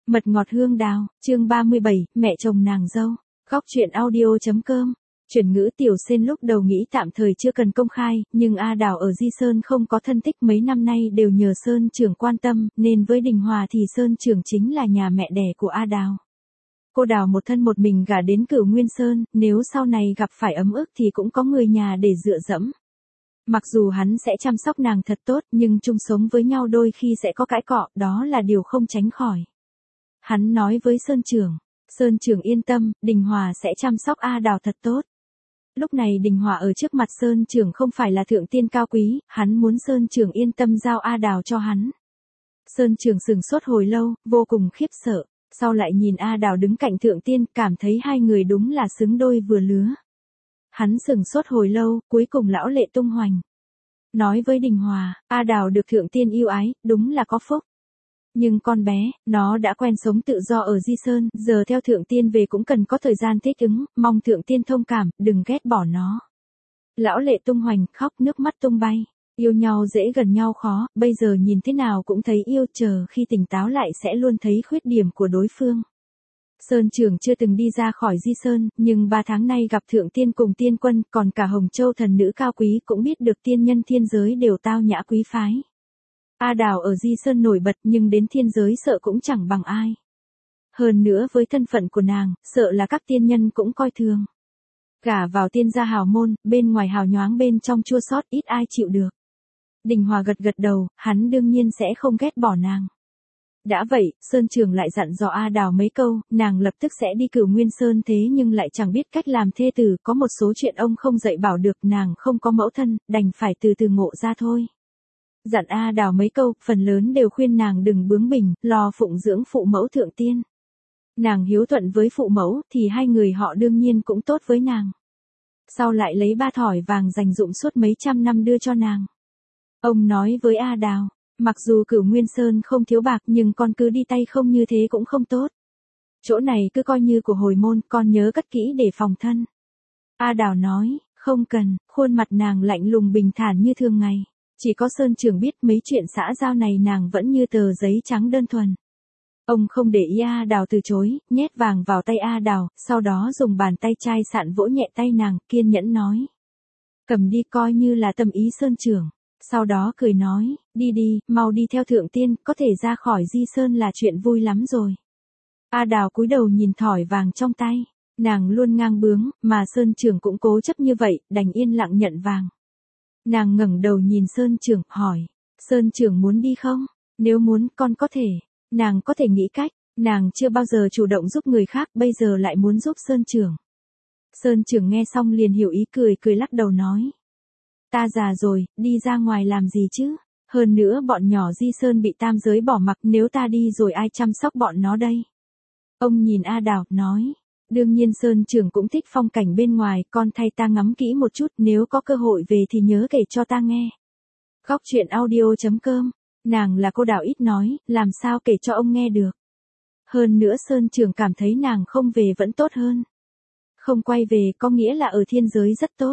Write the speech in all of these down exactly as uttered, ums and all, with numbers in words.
Mật ngọt hương đào, chương ba mươi bảy, mẹ chồng nàng dâu. Góc truyện audio.com. Chuyển ngữ Tiểu Sên lúc đầu nghĩ tạm thời chưa cần công khai, nhưng A Đào ở Di Sơn không có thân tích mấy năm nay đều nhờ Sơn trưởng quan tâm, nên với Đình Hòa thì Sơn trưởng chính là nhà mẹ đẻ của A Đào. Cô Đào một thân một mình gả đến Cửu Nguyên Sơn, nếu sau này gặp phải ấm ức thì cũng có người nhà để dựa dẫm. Mặc dù hắn sẽ chăm sóc nàng thật tốt, nhưng chung sống với nhau đôi khi sẽ có cãi cọ, đó là điều không tránh khỏi. Hắn nói với Sơn trưởng, Sơn trưởng yên tâm, Đình Hòa sẽ chăm sóc A Đào thật tốt. Lúc này Đình Hòa ở trước mặt Sơn trưởng không phải là thượng tiên cao quý, hắn muốn Sơn trưởng yên tâm giao A Đào cho hắn. Sơn trưởng sừng sốt hồi lâu, vô cùng khiếp sợ, sau lại nhìn A Đào đứng cạnh thượng tiên, cảm thấy hai người đúng là xứng đôi vừa lứa. Hắn sừng sốt hồi lâu, cuối cùng lão lệ tung hoành. Nói với Đình Hòa, A Đào được thượng tiên yêu ái, đúng là có phúc. Nhưng con bé, nó đã quen sống tự do ở Di Sơn, giờ theo thượng tiên về cũng cần có thời gian thích ứng, mong thượng tiên thông cảm, đừng ghét bỏ nó. Lão lệ tung hoành, khóc nước mắt tung bay. Yêu nhau dễ gần nhau khó, bây giờ nhìn thế nào cũng thấy yêu, chờ khi tỉnh táo lại sẽ luôn thấy khuyết điểm của đối phương. Sơn trưởng chưa từng đi ra khỏi Di Sơn, nhưng ba tháng nay gặp thượng tiên cùng tiên quân, còn cả Hồng Châu thần nữ cao quý cũng biết được tiên nhân thiên giới đều tao nhã quý phái. A Đào ở Di Sơn nổi bật nhưng đến thiên giới sợ cũng chẳng bằng ai. Hơn nữa với thân phận của nàng, sợ là các tiên nhân cũng coi thường. Gả vào tiên gia hào môn, bên ngoài hào nhoáng bên trong chua xót, ít ai chịu được. Đình Hòa gật gật đầu, hắn đương nhiên sẽ không ghét bỏ nàng. Đã vậy, Sơn trưởng lại dặn dò A Đào mấy câu, nàng lập tức sẽ đi Cửu Nguyên Sơn, thế nhưng lại chẳng biết cách làm thê tử, có một số chuyện ông không dạy bảo được, nàng không có mẫu thân, đành phải từ từ ngộ ra thôi. Dặn A Đào mấy câu, phần lớn đều khuyên nàng đừng bướng bỉnh, lo phụng dưỡng phụ mẫu thượng tiên. Nàng hiếu thuận với phụ mẫu, thì hai người họ đương nhiên cũng tốt với nàng. Sau lại lấy ba thỏi vàng dành dụm suốt mấy trăm năm đưa cho nàng. Ông nói với A Đào, mặc dù Cửu Nguyên Sơn không thiếu bạc nhưng con cứ đi tay không như thế cũng không tốt. Chỗ này cứ coi như của hồi môn, con nhớ cất kỹ để phòng thân. A Đào nói, không cần, khuôn mặt nàng lạnh lùng bình thản như thường ngày. Chỉ có Sơn trưởng biết mấy chuyện xã giao này nàng vẫn như tờ giấy trắng đơn thuần. Ông không để ý A Đào từ chối, nhét vàng vào tay A Đào, sau đó dùng bàn tay chai sạn vỗ nhẹ tay nàng, kiên nhẫn nói. Cầm đi coi như là tâm ý Sơn trưởng. Sau đó cười nói, đi đi, mau đi theo thượng tiên, có thể ra khỏi Di Sơn là chuyện vui lắm rồi. A Đào cúi đầu nhìn thỏi vàng trong tay, nàng luôn ngang bướng, mà Sơn trưởng cũng cố chấp như vậy, đành yên lặng nhận vàng. Nàng ngẩng đầu nhìn Sơn trưởng, hỏi, Sơn trưởng muốn đi không? Nếu muốn, con có thể. Nàng có thể nghĩ cách, nàng chưa bao giờ chủ động giúp người khác, bây giờ lại muốn giúp Sơn trưởng. Sơn trưởng nghe xong liền hiểu ý, cười cười lắc đầu nói. Ta già rồi, đi ra ngoài làm gì chứ? Hơn nữa bọn nhỏ Di Sơn bị tam giới bỏ mặc, nếu ta đi rồi ai chăm sóc bọn nó đây? Ông nhìn A Đào, nói. Đương nhiên Sơn trưởng cũng thích phong cảnh bên ngoài, con thay ta ngắm kỹ một chút, nếu có cơ hội về thì nhớ kể cho ta nghe. Góc truyện audio.com. Nàng là cô Đào ít nói, làm sao kể cho ông nghe được. Hơn nữa Sơn trưởng cảm thấy nàng không về vẫn tốt hơn. Không quay về có nghĩa là ở thiên giới rất tốt.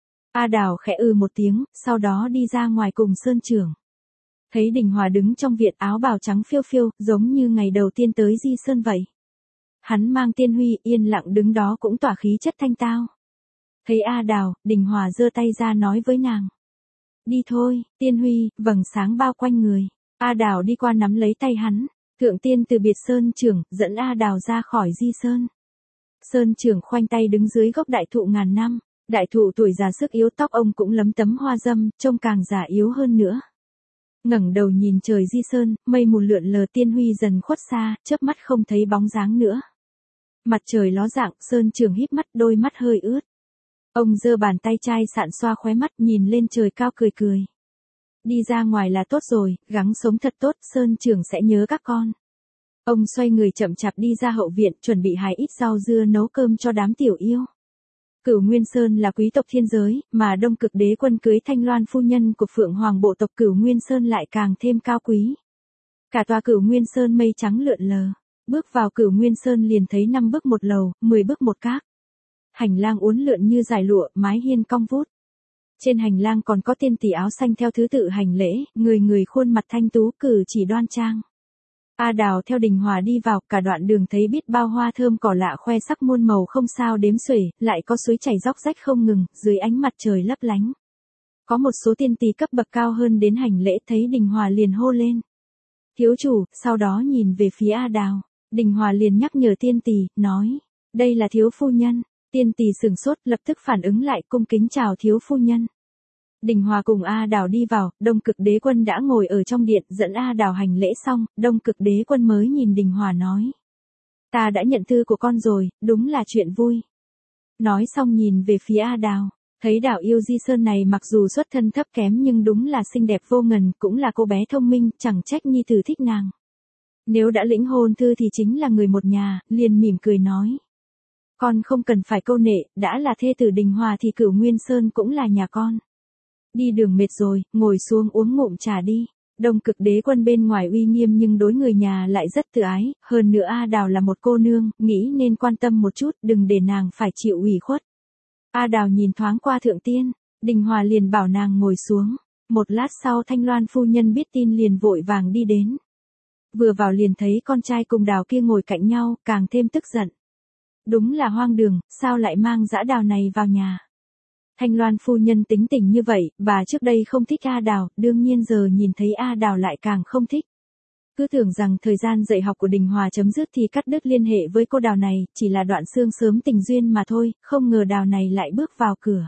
A Đào khẽ ư một tiếng, sau đó đi ra ngoài cùng Sơn trưởng. Thấy Đình Hòa đứng trong viện, áo bào trắng phiêu phiêu, giống như ngày đầu tiên tới Di Sơn vậy. Hắn mang tiên huy, yên lặng đứng đó cũng tỏa khí chất thanh tao. Thấy A Đào, Đình Hòa giơ tay ra nói với nàng. Đi thôi, tiên huy, vầng sáng bao quanh người. A Đào đi qua nắm lấy tay hắn. Thượng tiên từ biệt Sơn trưởng, dẫn A Đào ra khỏi Di Sơn. Sơn trưởng khoanh tay đứng dưới gốc đại thụ ngàn năm. Đại thụ tuổi già sức yếu, tóc ông cũng lấm tấm hoa râm, trông càng già yếu hơn nữa. Ngẩng đầu nhìn trời Di Sơn, mây mù lượn lờ, tiên huy dần khuất xa, chớp mắt không thấy bóng dáng nữa. Mặt trời ló dạng, Sơn trưởng híp mắt, đôi mắt hơi ướt. Ông giơ bàn tay chai sạn xoa khóe mắt, nhìn lên trời cao cười cười. Đi ra ngoài là tốt rồi, gắng sống thật tốt, Sơn trưởng sẽ nhớ các con. Ông xoay người chậm chạp đi ra hậu viện, chuẩn bị hái ít rau dưa nấu cơm cho đám tiểu yêu. Cửu Nguyên Sơn là quý tộc thiên giới, mà Đông Cực Đế quân cưới Thanh Loan phu nhân của Phượng Hoàng bộ tộc Cửu Nguyên Sơn lại càng thêm cao quý. Cả tòa Cửu Nguyên Sơn mây trắng lượn lờ. Bước vào Cửu Nguyên Sơn liền thấy năm bước một lầu, mười bước một các. Hành lang uốn lượn như dải lụa, mái hiên cong vút. Trên hành lang còn có tiên tỷ áo xanh theo thứ tự hành lễ, người người khuôn mặt thanh tú, cử chỉ đoan trang. A Đào theo Đình Hòa đi vào, cả đoạn đường thấy biết bao hoa thơm cỏ lạ khoe sắc muôn màu không sao đếm xuể, lại có suối chảy róc rách không ngừng, dưới ánh mặt trời lấp lánh. Có một số tiên tỳ cấp bậc cao hơn đến hành lễ, thấy Đình Hòa liền hô lên: "Thiếu chủ", sau đó nhìn về phía A Đào. Đình Hòa liền nhắc nhở tiên tỳ, nói: "Đây là thiếu phu nhân." Tiên tỳ sửng sốt, lập tức phản ứng lại, cung kính chào thiếu phu nhân. Đình Hòa cùng A Đào đi vào, Đông Cực Đế Quân đã ngồi ở trong điện, dẫn A Đào hành lễ xong, Đông Cực Đế Quân mới nhìn Đình Hòa nói: "Ta đã nhận thư của con rồi, đúng là chuyện vui." Nói xong nhìn về phía A Đào, thấy Đào yêu Di Sơn này mặc dù xuất thân thấp kém nhưng đúng là xinh đẹp vô ngần, cũng là cô bé thông minh, chẳng trách nhi tử thích nàng. Nếu đã lĩnh hôn thư thì chính là người một nhà, liền mỉm cười nói: "Con không cần phải câu nệ, đã là thê tử Đình Hòa thì Cửu Nguyên Sơn cũng là nhà con. Đi đường mệt rồi, ngồi xuống uống ngụm trà đi." Đông Cực Đế Quân bên ngoài uy nghiêm nhưng đối người nhà lại rất tự ái, hơn nữa A Đào là một cô nương, nghĩ nên quan tâm một chút, đừng để nàng phải chịu ủy khuất. A Đào nhìn thoáng qua thượng tiên, Đình Hòa liền bảo nàng ngồi xuống. Một lát sau Thanh Loan phu nhân biết tin liền vội vàng đi đến. Vừa vào liền thấy con trai cùng Đào kia ngồi cạnh nhau, càng thêm tức giận. Đúng là hoang đường, sao lại mang dã Đào này vào nhà. Thanh Loan phu nhân tính tình như vậy, bà trước đây không thích A Đào, đương nhiên giờ nhìn thấy A Đào lại càng không thích. Cứ tưởng rằng thời gian dạy học của Đình Hòa chấm dứt thì cắt đứt liên hệ với cô Đào này, chỉ là đoạn xương sớm tình duyên mà thôi, không ngờ Đào này lại bước vào cửa.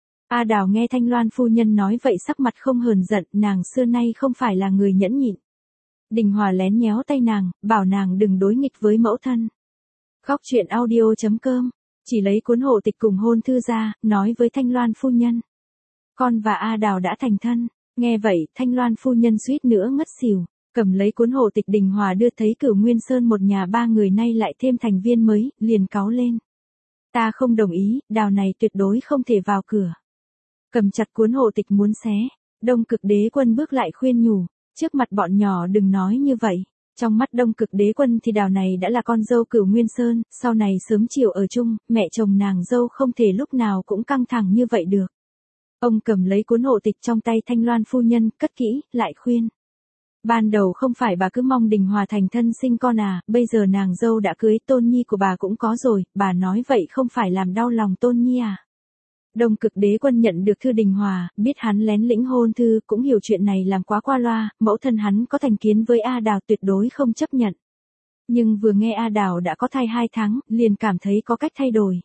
A Đào nghe Thanh Loan phu nhân nói vậy sắc mặt không hờn giận, nàng xưa nay không phải là người nhẫn nhịn. Đình Hòa lén nhéo tay nàng, bảo nàng đừng đối nghịch với mẫu thân. Khóc chuyện audio chấm com chỉ lấy cuốn hộ tịch cùng hôn thư ra, nói với Thanh Loan phu nhân: "Con và A Đào đã thành thân." Nghe vậy, Thanh Loan phu nhân suýt nữa ngất xỉu, cầm lấy cuốn hộ tịch Đình Hòa đưa thấy Cửu Nguyên Sơn một nhà ba người nay lại thêm thành viên mới, liền cáu lên: "Ta không đồng ý, Đào này tuyệt đối không thể vào cửa." Cầm chặt cuốn hộ tịch muốn xé, Đông Cực Đế Quân bước lại khuyên nhủ: "Trước mặt bọn nhỏ đừng nói như vậy." Trong mắt Đông Cực Đế Quân thì Đào này đã là con dâu Cửu Nguyên Sơn, sau này sớm chiều ở chung, mẹ chồng nàng dâu không thể lúc nào cũng căng thẳng như vậy được. Ông cầm lấy cuốn hộ tịch trong tay Thanh Loan phu nhân, cất kỹ, lại khuyên: "Ban đầu không phải bà cứ mong Đình Hòa thành thân sinh con à, bây giờ nàng dâu đã cưới, tôn nhi của bà cũng có rồi, bà nói vậy không phải làm đau lòng tôn nhi à?" Đông Cực Đế Quân nhận được thư Đình Hòa, biết hắn lén lĩnh hôn thư, cũng hiểu chuyện này làm quá qua loa, mẫu thân hắn có thành kiến với A Đào tuyệt đối không chấp nhận. Nhưng vừa nghe A Đào đã có thai hai tháng, liền cảm thấy có cách thay đổi.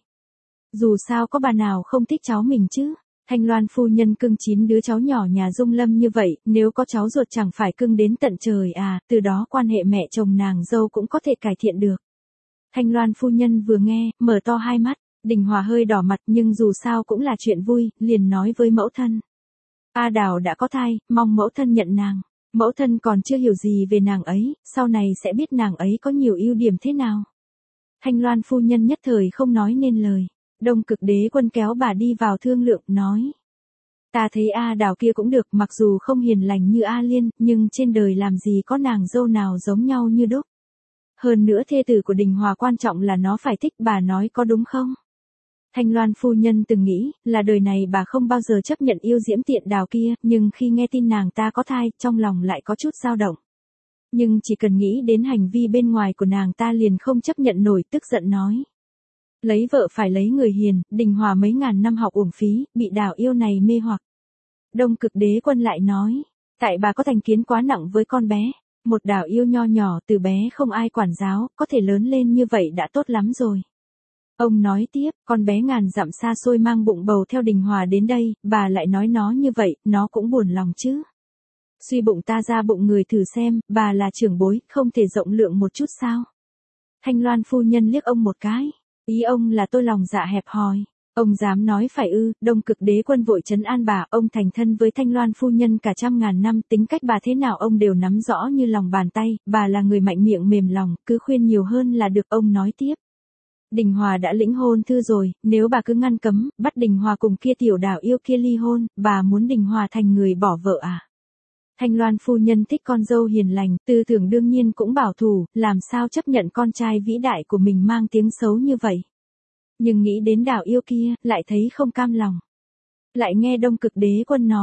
Dù sao có bà nào không thích cháu mình chứ. Thanh Loan phu nhân cưng chín đứa cháu nhỏ nhà Dung Lâm như vậy, nếu có cháu ruột chẳng phải cưng đến tận trời à, từ đó quan hệ mẹ chồng nàng dâu cũng có thể cải thiện được. Thanh Loan phu nhân vừa nghe, mở to hai mắt. Đình Hòa hơi đỏ mặt nhưng dù sao cũng là chuyện vui, liền nói với mẫu thân: "A Đào đã có thai, mong mẫu thân nhận nàng." Mẫu thân còn chưa hiểu gì về nàng ấy, sau này sẽ biết nàng ấy có nhiều ưu điểm thế nào. Thanh Loan phu nhân nhất thời không nói nên lời. Đông Cực Đế Quân kéo bà đi vào thương lượng, nói: "Ta thấy A Đào kia cũng được, mặc dù không hiền lành như A Liên, nhưng trên đời làm gì có nàng dâu nào giống nhau như đúc. Hơn nữa thê tử của Đình Hòa quan trọng là nó phải thích, bà nói có đúng không?" Thanh Loan phu nhân từng nghĩ, là đời này bà không bao giờ chấp nhận yêu diễm tiện Đào kia, nhưng khi nghe tin nàng ta có thai, trong lòng lại có chút dao động. Nhưng chỉ cần nghĩ đến hành vi bên ngoài của nàng ta liền không chấp nhận nổi, tức giận nói: "Lấy vợ phải lấy người hiền, Đình Hòa mấy ngàn năm học uổng phí, bị Đào yêu này mê hoặc." Đông Cực Đế Quân lại nói: "Tại bà có thành kiến quá nặng với con bé, một Đào yêu nho nhỏ từ bé không ai quản giáo, có thể lớn lên như vậy đã tốt lắm rồi." Ông nói tiếp: "Con bé ngàn dặm xa xôi mang bụng bầu theo Đình Hòa đến đây, bà lại nói nó như vậy, nó cũng buồn lòng chứ. Suy bụng ta ra bụng người thử xem, bà là trưởng bối, không thể rộng lượng một chút sao?" Thanh Loan phu nhân liếc ông một cái. Ý ông là tôi lòng dạ hẹp hòi. Ông dám nói phải ư? Đông Cực Đế Quân vội trấn an bà, ông thành thân với Thanh Loan phu nhân cả trăm ngàn năm, tính cách bà thế nào ông đều nắm rõ như lòng bàn tay, bà là người mạnh miệng mềm lòng, cứ khuyên nhiều hơn là được. Ông nói tiếp: "Đình Hòa đã lĩnh hôn thư rồi, nếu bà cứ ngăn cấm, bắt Đình Hòa cùng kia tiểu Đào yêu kia ly hôn, bà muốn Đình Hòa thành người bỏ vợ à?" Thanh Loan phu nhân thích con dâu hiền lành, tư tưởng đương nhiên cũng bảo thủ, làm sao chấp nhận con trai vĩ đại của mình mang tiếng xấu như vậy. Nhưng nghĩ đến Đào yêu kia, lại thấy không cam lòng. Lại nghe Đông Cực Đế Quân nói: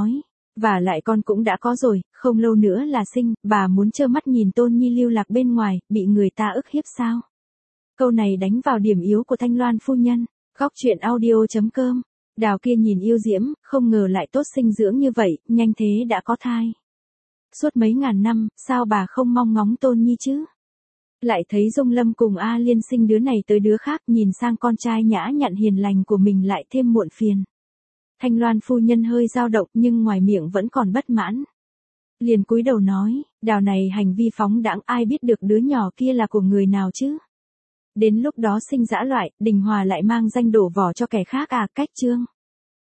Và lại con cũng đã có rồi, không lâu nữa là sinh, bà muốn trơ mắt nhìn Tôn Nhi lưu lạc bên ngoài, bị người ta ức hiếp sao? Câu này đánh vào điểm yếu của Thanh Loan phu nhân. Góc truyện audio.com. Đào kia nhìn yêu diễm, không ngờ lại tốt sinh dưỡng như vậy, nhanh thế đã có thai. Suốt mấy ngàn năm, sao bà không mong ngóng Tôn Nhi chứ? Lại thấy Dung Lâm cùng A Liên sinh đứa này tới đứa khác, nhìn sang con trai nhã nhặn hiền lành của mình lại thêm muộn phiền. Thanh Loan phu nhân hơi dao động nhưng ngoài miệng vẫn còn bất mãn. Liền cúi đầu nói, Đào này hành vi phóng đãng, ai biết được đứa nhỏ kia là của người nào chứ? Đến lúc đó sinh dã loại, Đình Hòa lại mang danh đổ vỏ cho kẻ khác à, cách trương.